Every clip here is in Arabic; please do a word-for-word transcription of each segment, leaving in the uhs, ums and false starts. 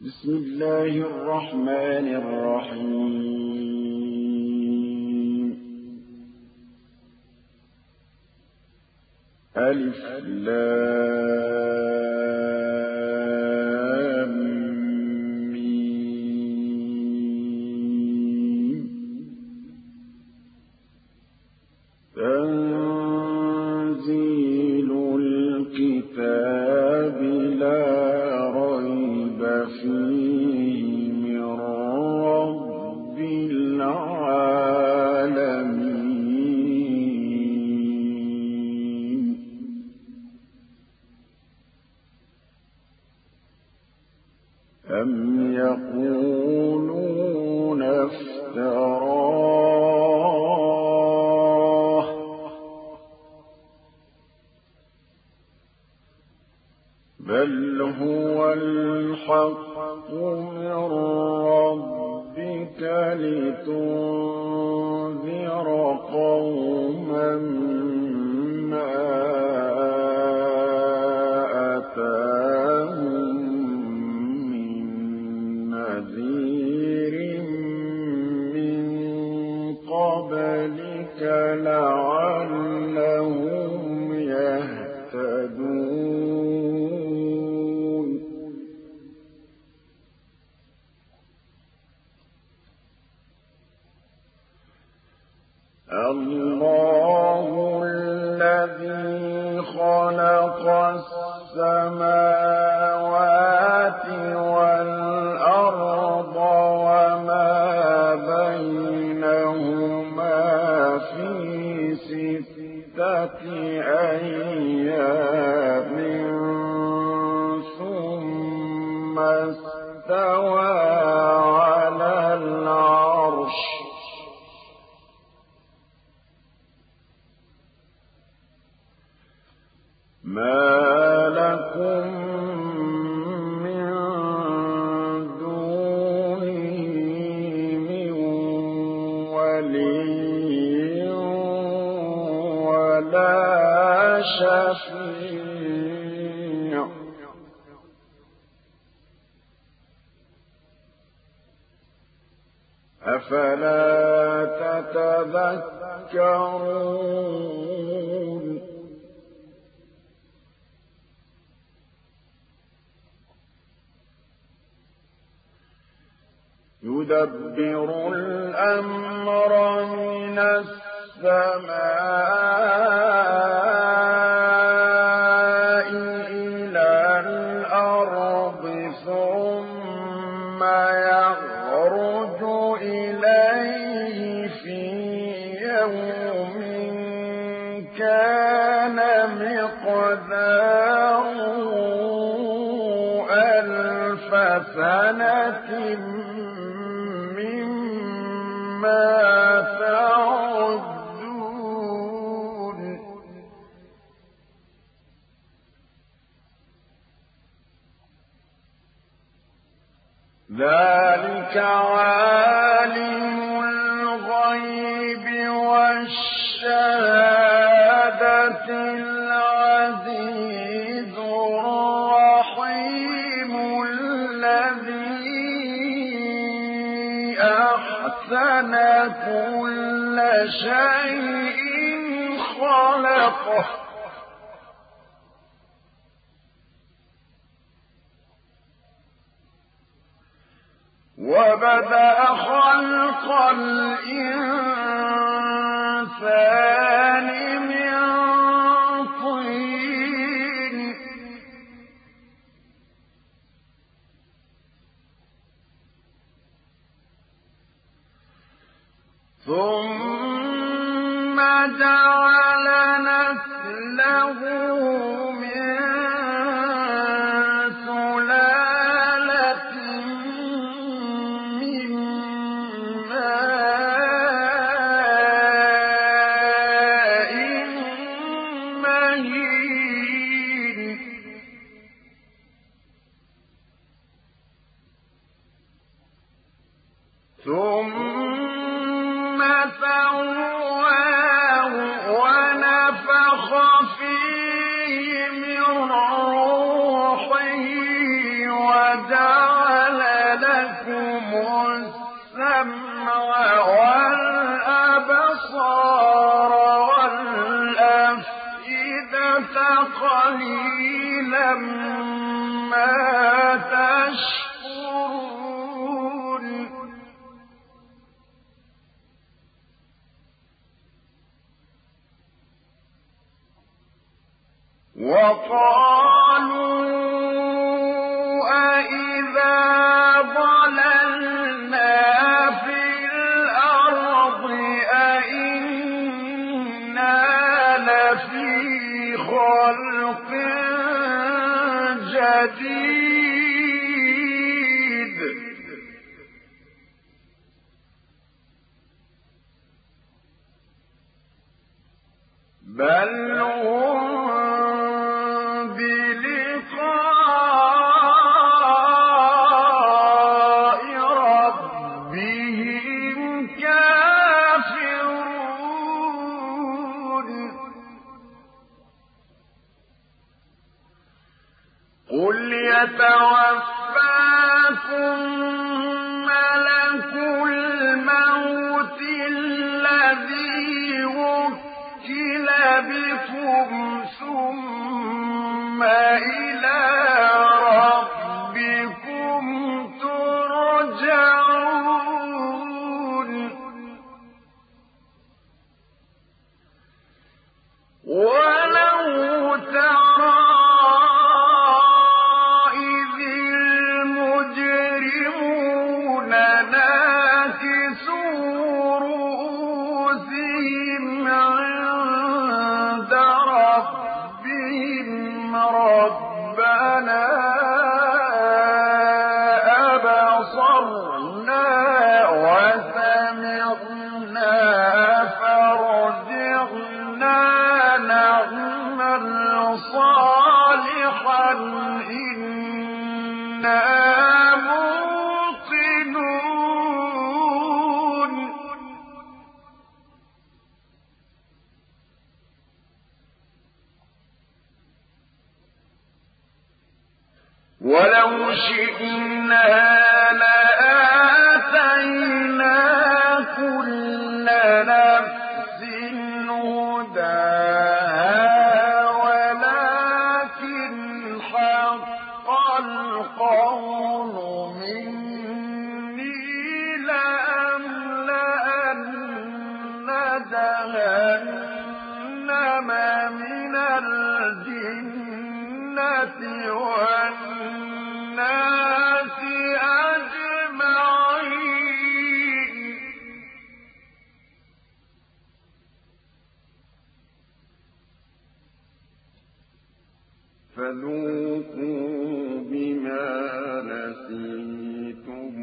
بسم الله الرحمن الرحيم. ألف لام ميم. تنزيل الكتاب لا ريب فيه من رب العالمين. أم يقولون افتراه بل هو الحق من ربك لتنذر قوما ما أتاهم من نذير من قبلك لعلهم يهتدون. الله الذي خلق السماوات والأرض وما بينهما في ستة أيام ثم استوى على العرش. ما لكم من دونه من ولي ولا شفيع أفلا تتذكرون. يدبر الأمر من السماء إلى الأرض ثم يخرج إليه في يوم كان مقداره ألف سنة مما تعدون. ذلك عالم الغيب والشهادة العزيز الرحيم الذي أحسن كل شيء خلقه وبدأ خلق الإنسان من طين ثم جعل نسله من سلالة من ماء مهين ثم سواه ونفخ فيه من روحه وجعل السمع والأبصار والأفئدة قليلا ما تشكرون وقالوا أإذا ضللنا في الأرض أإنا لفي خلق جديد بل هم بلقاء ربهم كافرون قل يتوفاكم ملك الموت الذي وكل بكم ثم إلى ربكم ترجعون ولو ترى إذ المجرمون ناكسوا رؤوسهم عند ربهم ربنا أبصرنا وسمعنا فارجعنا نعمل صالحا إنا موقنون ولو شئنا لآتينا كل نفس هداها ولكن حق القول مني لأملأن جهنم من الجنة والناس أجمعين فذوقوا بما نسيتم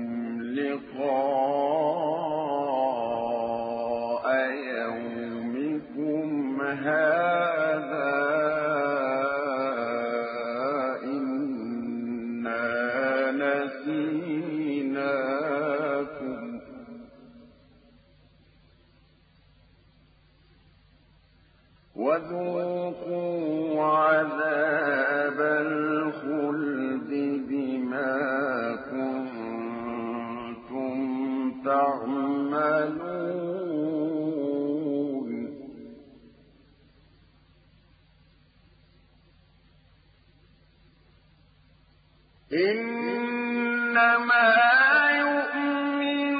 لقاء يومكم هذا إنا نسيناكم وذوقوا عذاب الخلد بما كنتم تعملون إنما يؤمن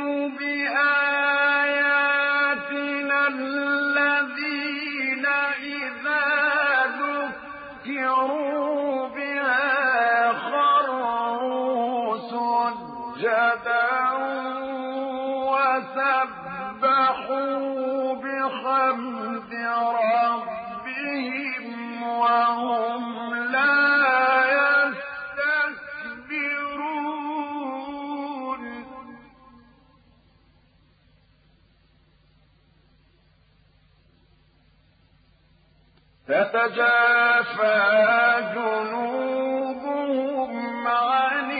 بآياتنا الذين إذا ذكروا بها خروا سجدا وسبحوا بحمد ربهم وهم لا يستكبرون تتجافى جنوبهم عن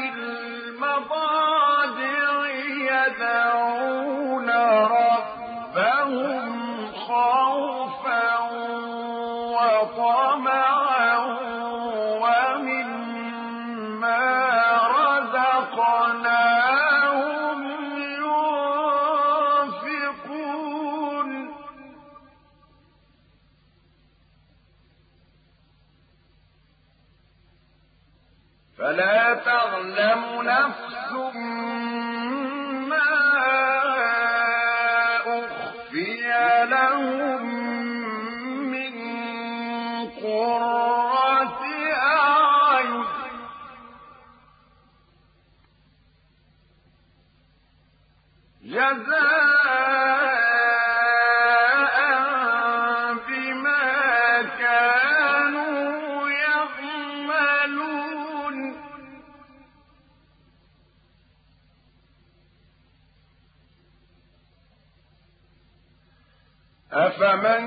المضاجع يدعون ربهم خوفا وطمعا ومما رزقناهم تعلم نفس ما أخفي لهم من قرة أعين جزاء بما كانوا يعملون أفمن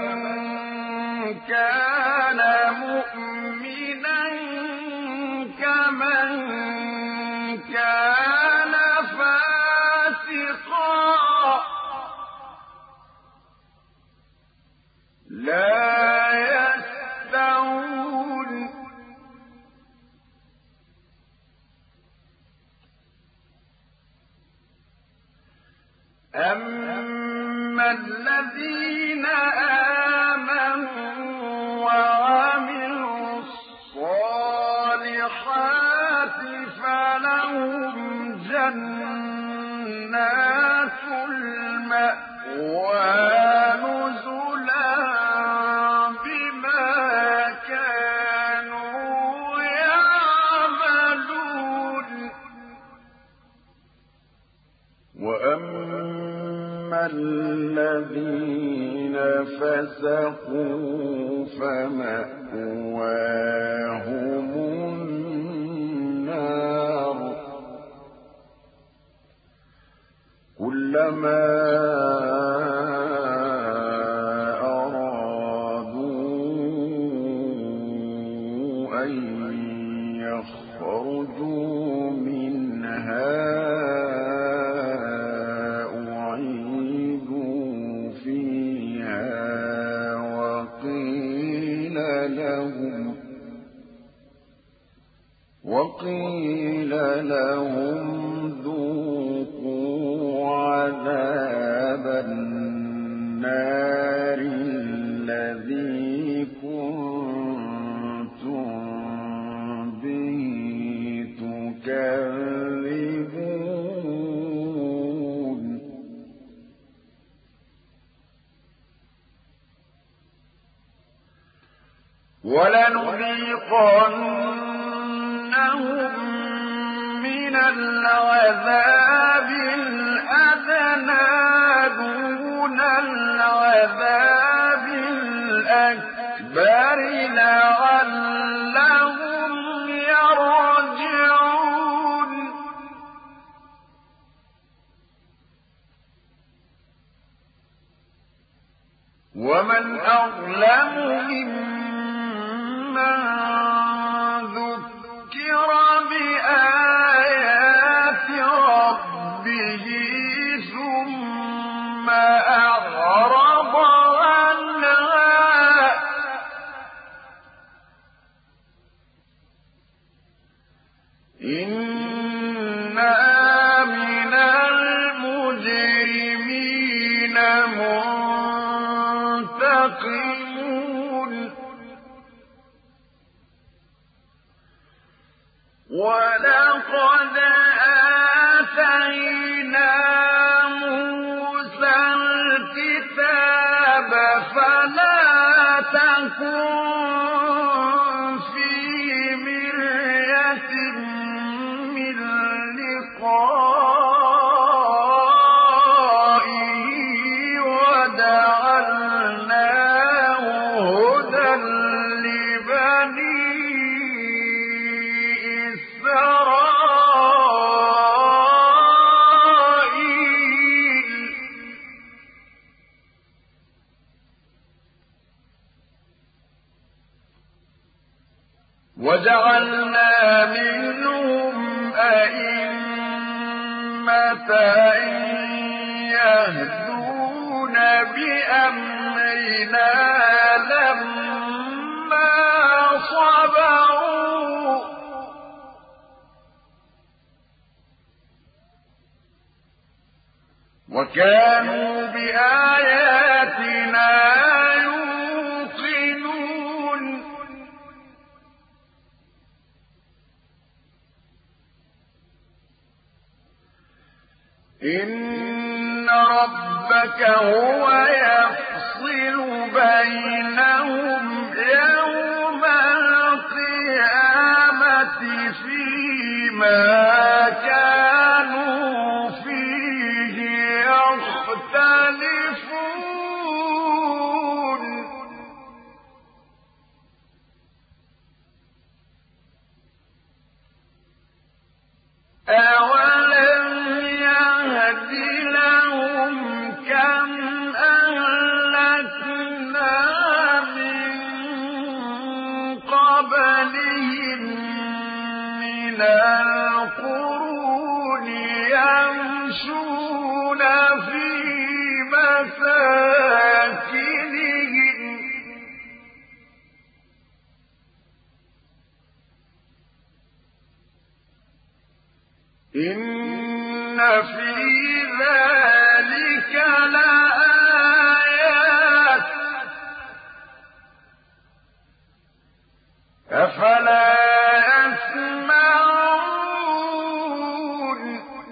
كان مؤمنا كمن كان فاسقا لا يستوون أما الذين آمنوا وعملوا الصالحات فلهم جنات المأوى نزلا بما كانوا يعملون وأما الذين فسقوا فمأواهم النار كلما أرادوا أن يخرجوا منها أعيدوا فيها وقيل لهم وقيل لهم ذوقوا عذاب النار الذي كنتم به تكذبون ولنذيقنهم من العذاب الأدنى دون العذاب الأكبر لعلهم يرجعون ومن أظلم ممن ذكر بآيات ربه ثم أعرض عنها إنا من المجرمين منتقمون ولقد آتينا موسى الكتاب فلا تكن في مرية من لقائه وجعلناه هدى لبني إسرائيل وجعلنا منهم أئمة يهدون بأمرنا لما صبروا وكانوا بآياتنا يوقنون إن ربك هو يفصل بينهم يوم القيامة فيما كانوا فيه يختلفون أولم يهد لهم كم أهلكنا من قبلهم من القرون يمشون في مساكنهم إن في ذلك لآيات أفلا يسمعون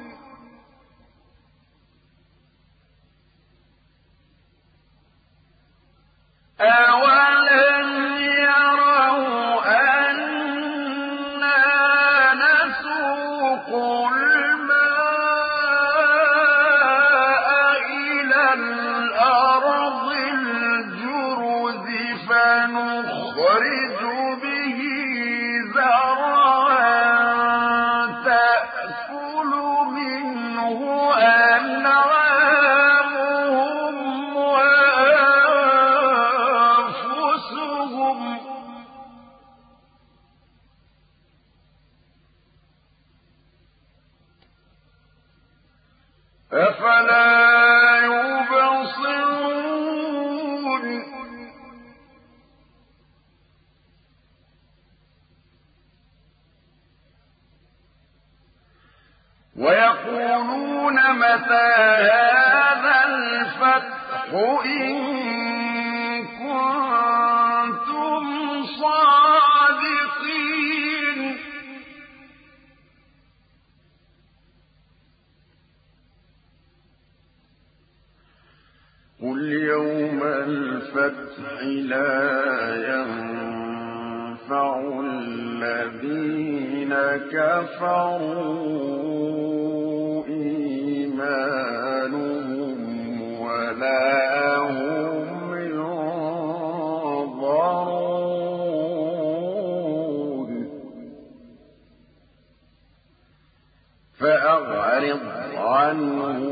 أولم يروا أنا نسوق الماء إلى الأرض الجرز فنخرج به زرعا تأكل منه أنعامهم وأنفسهم أفلا يبصرون ويقولون متى هذا الفتح إن كنتم صادقين قل يوم الفتح لا ينفع الذين كفروا إيمانهم ولا هم ينظرون فأعرض عنهم